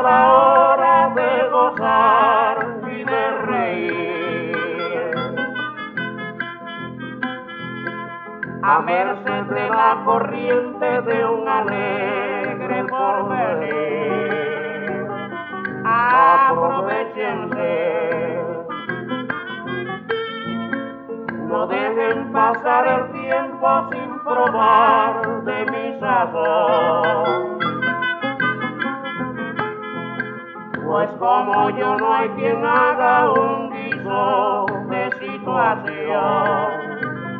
la hora de gozar y de reír. A merced de la corriente de un alegre porvenir. Aprovechense, no dejen pasar el tiempo sin probar de mi sazón. Pues como yo no hay quien haga un guiso de situación.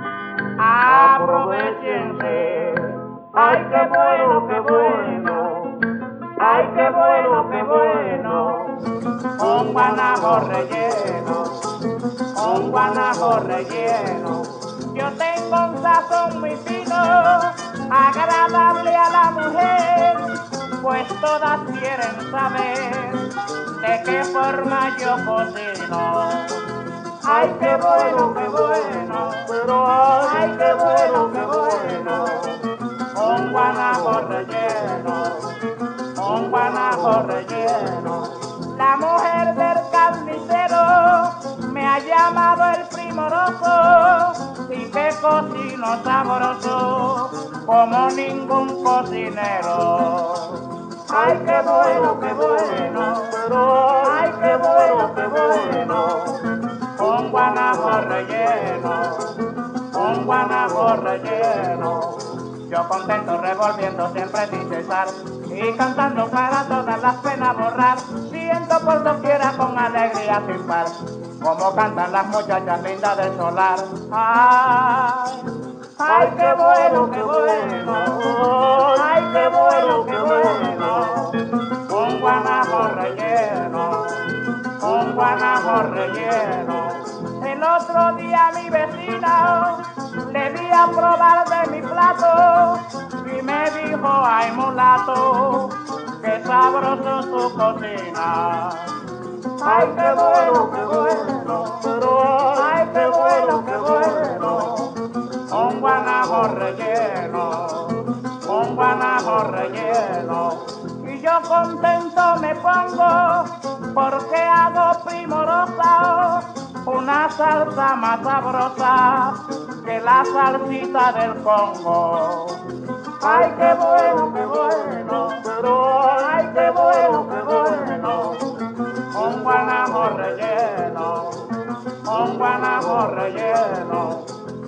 Aprovechense, ay qué bueno, qué bueno, ay qué bueno, qué bueno, un guanajo relleno, un guanajo relleno. Yo tengo un sazón muy fino, agradable a la mujer, pues todas quieren saber de qué forma yo cocino. Ay, qué bueno, pero ay, qué bueno, un guanajo relleno, un guanajo relleno. La mujer del carnicero me ha llamado el primoroso y que cocino sabroso como ningún cocinero. Ay, qué bueno, pero ay, qué bueno, un guanajo relleno, un guanajo relleno. Yo contento revolviendo siempre sin cesar y cantando para todas las penas borrar. Siento por doquiera con alegría sin par, como cantan las muchachas lindas del solar. Ay, ay, qué bueno, ay, qué bueno, un guanajo relleno, un guanajo relleno. El otro día a mi vecina le di a probar de mi plato y me dijo, ay mulato, qué sabroso tu cocina. Ay, qué bueno, pero ay, qué bueno, un guanajo relleno, un guanajo relleno. Y yo contento me pongo porque hago primorosa una salsa más sabrosa que la salsita del Congo. Ay, qué bueno, pero ay, qué bueno, un guanajo relleno, un guanajo relleno.